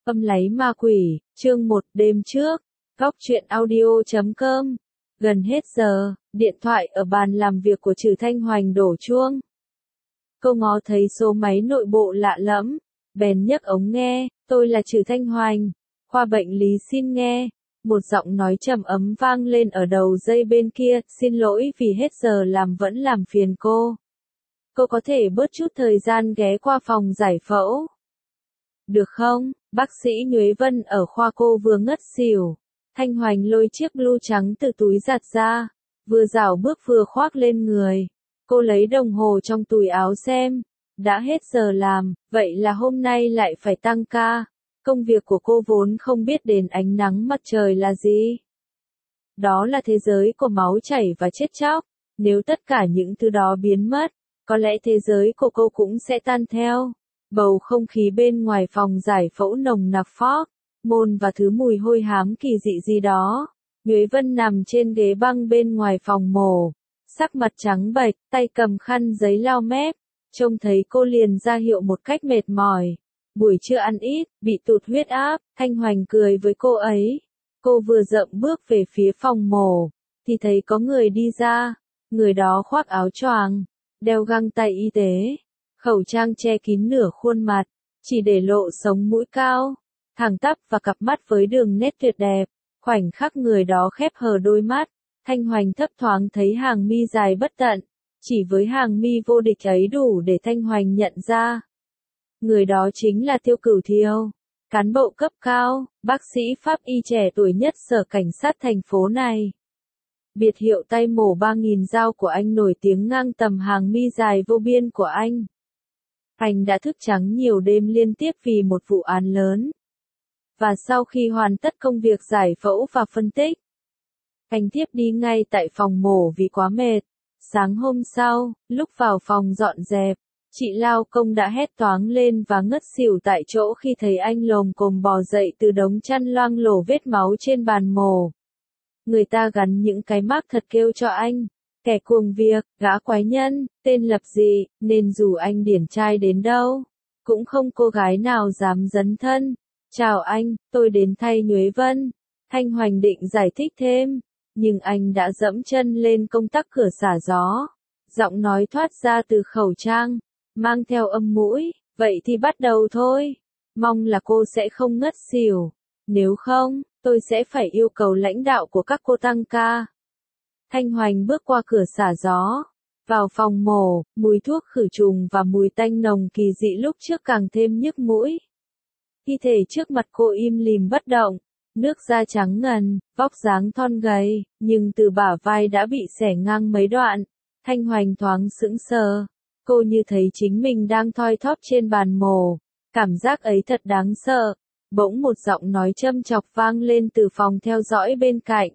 Âm lấy ma quỷ, chương 1 đêm trước, góc truyện audio.com. Gần hết giờ, điện thoại ở bàn làm việc của Trừ Thanh Hoành đổ chuông. Cô ngó thấy số máy nội bộ lạ lẫm, bèn nhấc ống nghe, tôi là Trừ Thanh Hoành, khoa bệnh lý xin nghe. Một giọng nói trầm ấm vang lên ở đầu dây bên kia, xin lỗi vì hết giờ làm vẫn làm phiền cô. Cô có thể bớt chút thời gian ghé qua phòng giải phẫu. Được không? Bác sĩ Nhuế Vân ở khoa cô vừa ngất xỉu. Thanh Hoành lôi chiếc blue trắng từ túi giặt ra, vừa rảo bước vừa khoác lên người. Cô lấy đồng hồ trong túi áo xem, đã hết giờ làm, vậy là hôm nay lại phải tăng ca. Công việc của cô vốn không biết đến ánh nắng mặt trời là gì. Đó là thế giới của máu chảy và chết chóc, nếu tất cả những thứ đó biến mất, có lẽ thế giới của cô cũng sẽ tan theo. Bầu không khí bên ngoài phòng giải phẫu nồng nặc phóc, môn và thứ mùi hôi hám kỳ dị gì đó. Nhuế Vân nằm trên ghế băng bên ngoài phòng mổ, sắc mặt trắng bệch, tay cầm khăn giấy lau mép, trông thấy cô liền ra hiệu một cách mệt mỏi. Buổi trưa ăn ít, bị tụt huyết áp, Thanh Hoành cười với cô ấy. Cô vừa dậm bước về phía phòng mổ, thì thấy có người đi ra, người đó khoác áo choàng, đeo găng tay y tế, khẩu trang che kín nửa khuôn mặt, chỉ để lộ sống mũi cao, thẳng tắp và cặp mắt với đường nét tuyệt đẹp. Khoảnh khắc người đó khép hờ đôi mắt, Thanh Hoành thấp thoáng thấy hàng mi dài bất tận, chỉ với hàng mi vô địch ấy đủ để Thanh Hoành nhận ra. Người đó chính là Tiêu Cửu Thiều, cán bộ cấp cao, bác sĩ pháp y trẻ tuổi nhất sở cảnh sát thành phố này. Biệt hiệu tay mổ 3000 dao của anh nổi tiếng ngang tầm hàng mi dài vô biên của anh. Anh đã thức trắng nhiều đêm liên tiếp vì một vụ án lớn. Và sau khi hoàn tất công việc giải phẫu và phân tích, anh tiếp đi ngay tại phòng mổ vì quá mệt. Sáng hôm sau, lúc vào phòng dọn dẹp, chị lao công đã hét toáng lên và ngất xỉu tại chỗ khi thấy anh lồm cồm bò dậy từ đống chăn loang lổ vết máu trên bàn mổ. Người ta gắn những cái mác thật kêu cho anh, kẻ cuồng việc, gã quái nhân, tên lập dị, nên dù anh điển trai đến đâu, cũng không cô gái nào dám dấn thân. Chào anh, tôi đến thay Nhuế Vân. Thanh Hoành định giải thích thêm, nhưng anh đã dẫm chân lên công tắc cửa xả gió. Giọng nói thoát ra từ khẩu trang, mang theo âm mũi, vậy thì bắt đầu thôi. Mong là cô sẽ không ngất xỉu. Nếu không, tôi sẽ phải yêu cầu lãnh đạo của các cô tăng ca. Thanh Hoành bước qua cửa xả gió, vào phòng mổ, mùi thuốc khử trùng và mùi tanh nồng kỳ dị lúc trước càng thêm nhức mũi. Thi thể trước mặt cô im lìm bất động, nước da trắng ngần, vóc dáng thon gầy, nhưng từ bả vai đã bị xẻ ngang mấy đoạn. Thanh Hoành thoáng sững sờ, cô như thấy chính mình đang thoi thóp trên bàn mổ, cảm giác ấy thật đáng sợ. Bỗng một giọng nói châm chọc vang lên từ phòng theo dõi bên cạnh.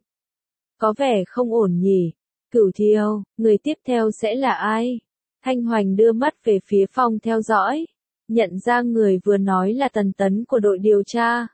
Có vẻ không ổn nhỉ? Cửu Thiều, người tiếp theo sẽ là ai? Thanh Hoành đưa mắt về phía phòng theo dõi, nhận ra người vừa nói là Tần Tấn của đội điều tra.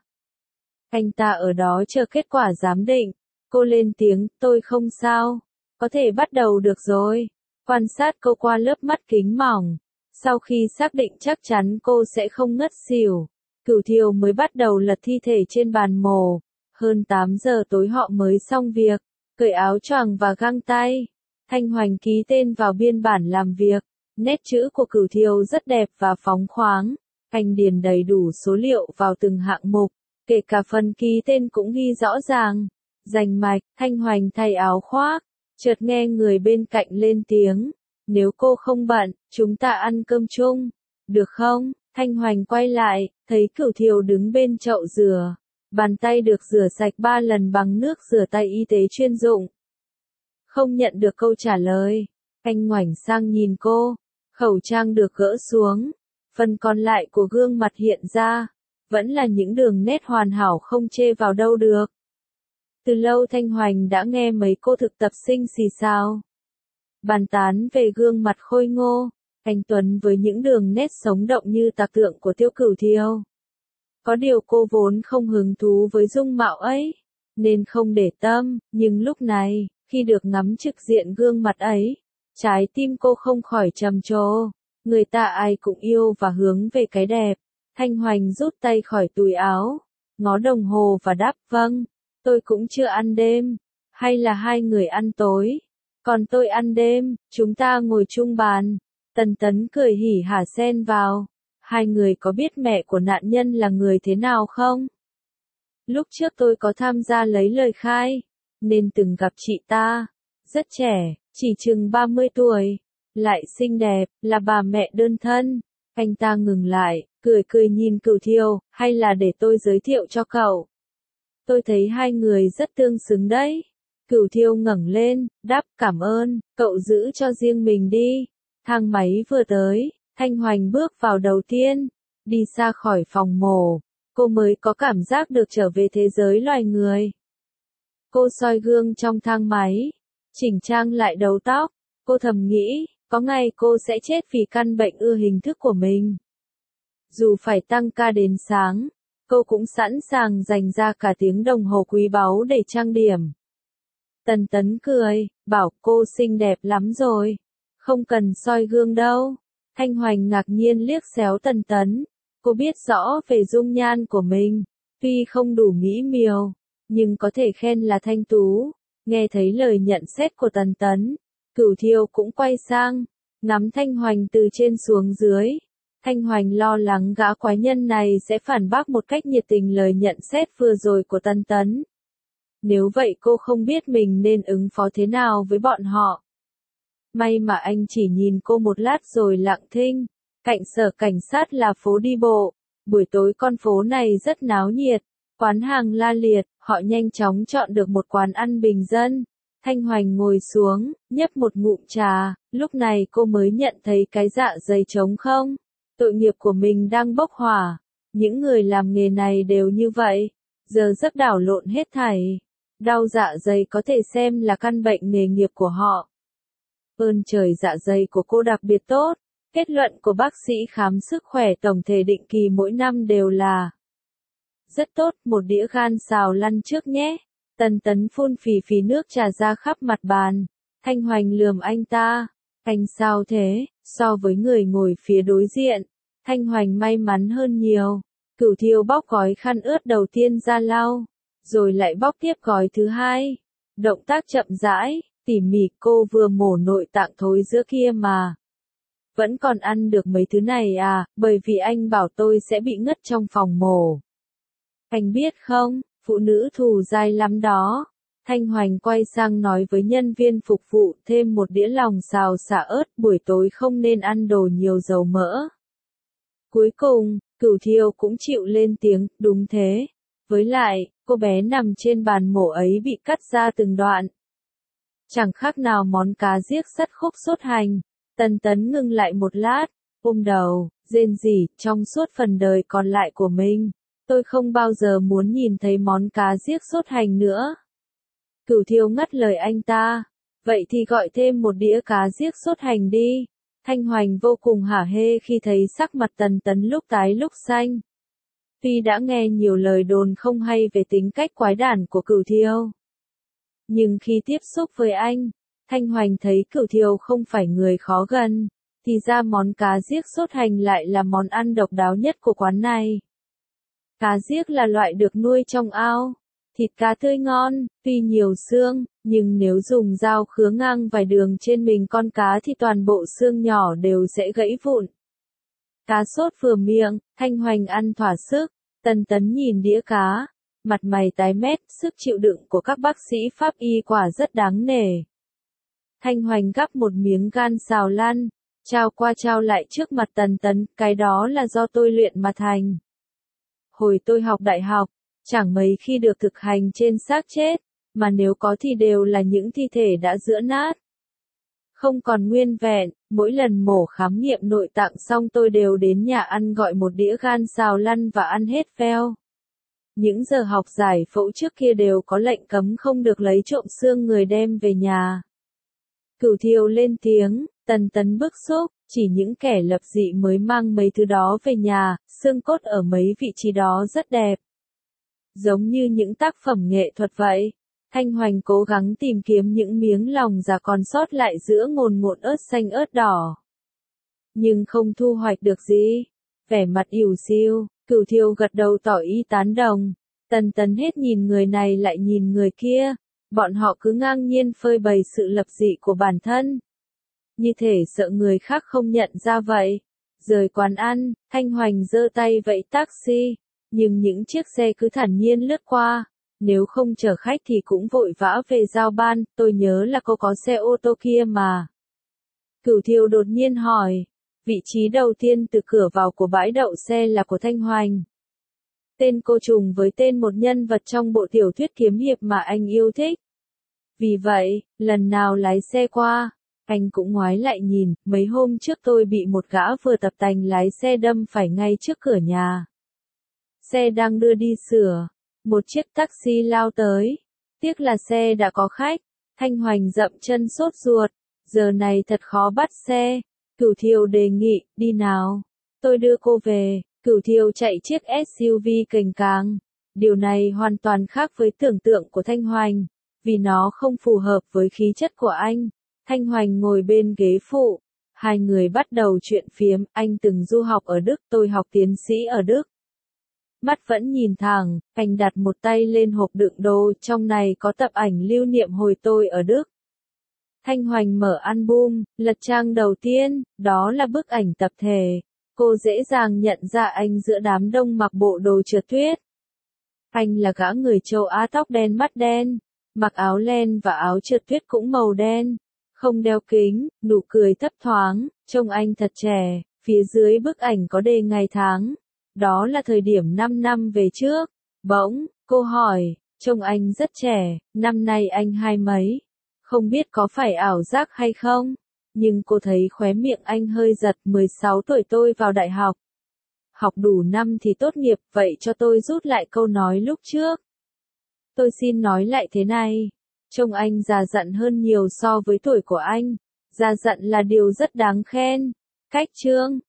Anh ta ở đó chờ kết quả giám định. Cô lên tiếng, tôi không sao, có thể bắt đầu được rồi. Quan sát cô qua lớp mắt kính mỏng, sau khi xác định chắc chắn cô sẽ không ngất xỉu, Cửu Thiều mới bắt đầu lật thi thể trên bàn mổ. Hơn 8 giờ tối họ mới xong việc, cởi áo choàng và găng tay. Thanh Hoành ký tên vào biên bản làm việc. Nét chữ của Cửu Thiều rất đẹp và phóng khoáng. Anh điền đầy đủ số liệu vào từng hạng mục, kể cả phần ký tên cũng ghi rõ ràng, rành mạch. Thanh Hoành thay áo khoác, chợt nghe người bên cạnh lên tiếng, nếu cô không bận, chúng ta ăn cơm chung, được không? Thanh Hoành quay lại, thấy Cửu Thiều đứng bên chậu rửa, bàn tay được rửa sạch 3 lần bằng nước rửa tay y tế chuyên dụng. Không nhận được câu trả lời, anh ngoảnh sang nhìn cô, khẩu trang được gỡ xuống, phần còn lại của gương mặt hiện ra, vẫn là những đường nét hoàn hảo không chê vào đâu được. Từ lâu Thanh Hoành đã nghe mấy cô thực tập sinh xì xào bàn tán về gương mặt khôi ngô, anh tuấn với những đường nét sống động như tạc tượng của Tiêu Cửu Thiều. Có điều cô vốn không hứng thú với dung mạo ấy, nên không để tâm, nhưng lúc này, khi được ngắm trực diện gương mặt ấy, trái tim cô không khỏi trầm trồ. Người ta ai cũng yêu và hướng về cái đẹp. Thanh Hoành rút tay khỏi túi áo, ngó đồng hồ và đáp vâng, tôi cũng chưa ăn đêm, hay là hai người ăn tối, còn tôi ăn đêm, chúng ta ngồi chung bàn. Tần Tấn cười hỉ hả xen vào, hai người có biết mẹ của nạn nhân là người thế nào không? Lúc trước tôi có tham gia lấy lời khai, nên từng gặp chị ta, rất trẻ, chỉ chừng 30 tuổi, lại xinh đẹp, là bà mẹ đơn thân. Anh ta ngừng lại, cười cười nhìn Cửu Thiêu, hay là để tôi giới thiệu cho cậu. Tôi thấy hai người rất tương xứng đấy. Cửu Thiêu ngẩng lên, đáp cảm ơn, cậu giữ cho riêng mình đi. Thang máy vừa tới, Thanh Hoành bước vào đầu tiên, đi xa khỏi phòng mổ, cô mới có cảm giác được trở về thế giới loài người. Cô soi gương trong thang máy, chỉnh trang lại đầu tóc, cô thầm nghĩ, có ngày cô sẽ chết vì căn bệnh ưa hình thức của mình. Dù phải tăng ca đến sáng, cô cũng sẵn sàng dành ra cả tiếng đồng hồ quý báu để trang điểm. Tần Tấn cười, bảo cô xinh đẹp lắm rồi, không cần soi gương đâu. Thanh Hoành ngạc nhiên liếc xéo Tần Tấn, cô biết rõ về dung nhan của mình, tuy không đủ mỹ miều, nhưng có thể khen là thanh tú. Nghe thấy lời nhận xét của Tần Tấn, Cửu Thiêu cũng quay sang, ngắm Thanh Hoành từ trên xuống dưới. Thanh Hoành lo lắng gã quái nhân này sẽ phản bác một cách nhiệt tình lời nhận xét vừa rồi của Tần Tấn. Nếu vậy cô không biết mình nên ứng phó thế nào với bọn họ. May mà anh chỉ nhìn cô một lát rồi lặng thinh. Cạnh sở cảnh sát là phố đi bộ. Buổi tối con phố này rất náo nhiệt, quán hàng la liệt, họ nhanh chóng chọn được một quán ăn bình dân. Thanh Hoành ngồi xuống, nhấp một ngụm trà, lúc này cô mới nhận thấy cái dạ dày trống không. Tội nghiệp của mình đang bốc hỏa. Những người làm nghề này đều như vậy, giờ giấc đảo lộn hết thảy. Đau dạ dày có thể xem là căn bệnh nghề nghiệp của họ. Ơn trời, dạ dày của cô đặc biệt tốt. Kết luận của bác sĩ khám sức khỏe tổng thể định kỳ mỗi năm đều là rất tốt, một đĩa gan xào lăn trước nhé. Tần Tấn phun phì phì nước trà ra khắp mặt bàn. Thanh Hoành lườm anh ta. Anh sao thế? So với người ngồi phía đối diện, Thanh Hoành may mắn hơn nhiều. Cửu Thiêu bóc gói khăn ướt đầu tiên ra lau, rồi lại bóc tiếp gói thứ hai. Động tác chậm rãi, tỉ mỉ, cô vừa mổ nội tạng thối giữa kia mà. Vẫn còn ăn được mấy thứ này à, bởi vì anh bảo tôi sẽ bị ngất trong phòng mổ. Anh biết không, phụ nữ thù dai lắm đó. Thanh Hoành quay sang nói với nhân viên phục vụ thêm một đĩa lòng xào xả ớt, buổi tối không nên ăn đồ nhiều dầu mỡ. Cuối cùng, Cửu Thiêu cũng chịu lên tiếng, đúng thế. Với lại, cô bé nằm trên bàn mổ ấy bị cắt ra từng đoạn. Chẳng khác nào món cá giếc sắt khúc sốt hành. Tần Tấn ngưng lại một lát, ôm đầu, rên rỉ, trong suốt phần đời còn lại của mình, tôi không bao giờ muốn nhìn thấy món cá giếc sốt hành nữa. Cửu Thiêu ngắt lời anh ta, vậy thì gọi thêm một đĩa cá giếc sốt hành đi. Thanh Hoành vô cùng hả hê khi thấy sắc mặt Tần Tấn lúc tái lúc xanh. Tuy đã nghe nhiều lời đồn không hay về tính cách quái đản của Cửu Thiêu, nhưng khi tiếp xúc với anh, Thanh Hoành thấy Cửu Thiêu không phải người khó gần, thì ra món cá giếc sốt hành lại là món ăn độc đáo nhất của quán này. Cá giếc là loại được nuôi trong ao, thịt cá tươi ngon, tuy nhiều xương, nhưng nếu dùng dao khứa ngang vài đường trên mình con cá thì toàn bộ xương nhỏ đều sẽ gãy vụn. Cá sốt vừa miệng, Thanh Hoành ăn thỏa sức. Tần Tấn nhìn đĩa cá, mặt mày tái mét, sức chịu đựng của các bác sĩ pháp y quả rất đáng nể. Thanh Hoành gắp một miếng gan xào lăn, trao qua trao lại trước mặt Tần Tấn, cái đó là do tôi luyện mà thành. Hồi tôi học đại học, chẳng mấy khi được thực hành trên xác chết, mà nếu có thì đều là những thi thể đã giữa nát. Không còn nguyên vẹn, mỗi lần mổ khám nghiệm nội tạng xong tôi đều đến nhà ăn gọi một đĩa gan xào lăn và ăn hết veo. Những giờ học giải phẫu trước kia đều có lệnh cấm không được lấy trộm xương người đem về nhà. Cửu Thiêu lên tiếng, Tần Tấn bức xúc, chỉ những kẻ lập dị mới mang mấy thứ đó về nhà, xương cốt ở mấy vị trí đó rất đẹp. Giống như những tác phẩm nghệ thuật vậy. Thanh Hoành cố gắng tìm kiếm những miếng lòng già còn sót lại giữa ngồn ngộn ớt xanh ớt đỏ. Nhưng không thu hoạch được gì. Vẻ mặt ỉu xìu, Cửu Thiêu gật đầu tỏ ý tán đồng. Tần Tấn hết nhìn người này lại nhìn người kia. Bọn họ cứ ngang nhiên phơi bày sự lập dị của bản thân. Như thể sợ người khác không nhận ra vậy. Rời quán ăn, Thanh Hoành giơ tay vẫy taxi. Nhưng những chiếc xe cứ thản nhiên lướt qua. Nếu không chở khách thì cũng vội vã về giao ban, tôi nhớ là cô có xe ô tô kia mà. Cửu Thiêu đột nhiên hỏi. Vị trí đầu tiên từ cửa vào của bãi đậu xe là của Thanh Hoành. Tên cô trùng với tên một nhân vật trong bộ tiểu thuyết kiếm hiệp mà anh yêu thích. Vì vậy, lần nào lái xe qua, anh cũng ngoái lại nhìn. Mấy hôm trước tôi bị một gã vừa tập tành lái xe đâm phải ngay trước cửa nhà. Xe đang đưa đi sửa. Một chiếc taxi lao tới. Tiếc là xe đã có khách. Thanh Hoành dậm chân sốt ruột. Giờ này thật khó bắt xe. Cửu Thiêu đề nghị, đi nào. Tôi đưa cô về. Cửu Thiêu chạy chiếc SUV cành càng. Điều này hoàn toàn khác với tưởng tượng của Thanh Hoành. Vì nó không phù hợp với khí chất của anh. Thanh Hoành ngồi bên ghế phụ. Hai người bắt đầu chuyện phiếm. Anh từng du học ở Đức, tôi học tiến sĩ ở Đức. Mắt vẫn nhìn thẳng, anh đặt một tay lên hộp đựng đồ, trong này có tập ảnh lưu niệm hồi tôi ở Đức. Thanh Hoành mở album, lật trang đầu tiên, đó là bức ảnh tập thể. Cô dễ dàng nhận ra anh giữa đám đông mặc bộ đồ trượt tuyết. Anh là gã người châu Á tóc đen mắt đen, mặc áo len và áo trượt tuyết cũng màu đen, không đeo kính, nụ cười thấp thoáng, trông anh thật trẻ. Phía dưới bức ảnh có đề ngày tháng. Đó là thời điểm 5 năm về trước. Bỗng, cô hỏi, trông anh rất trẻ, năm nay anh 20 mấy. Không biết có phải ảo giác hay không? Nhưng cô thấy khóe miệng anh hơi giật. 16 tuổi tôi vào đại học. Học đủ năm thì tốt nghiệp, vậy cho tôi rút lại câu nói lúc trước. Tôi xin nói lại thế này. Trông anh già dặn hơn nhiều so với tuổi của anh. Già dặn là điều rất đáng khen. Cách chương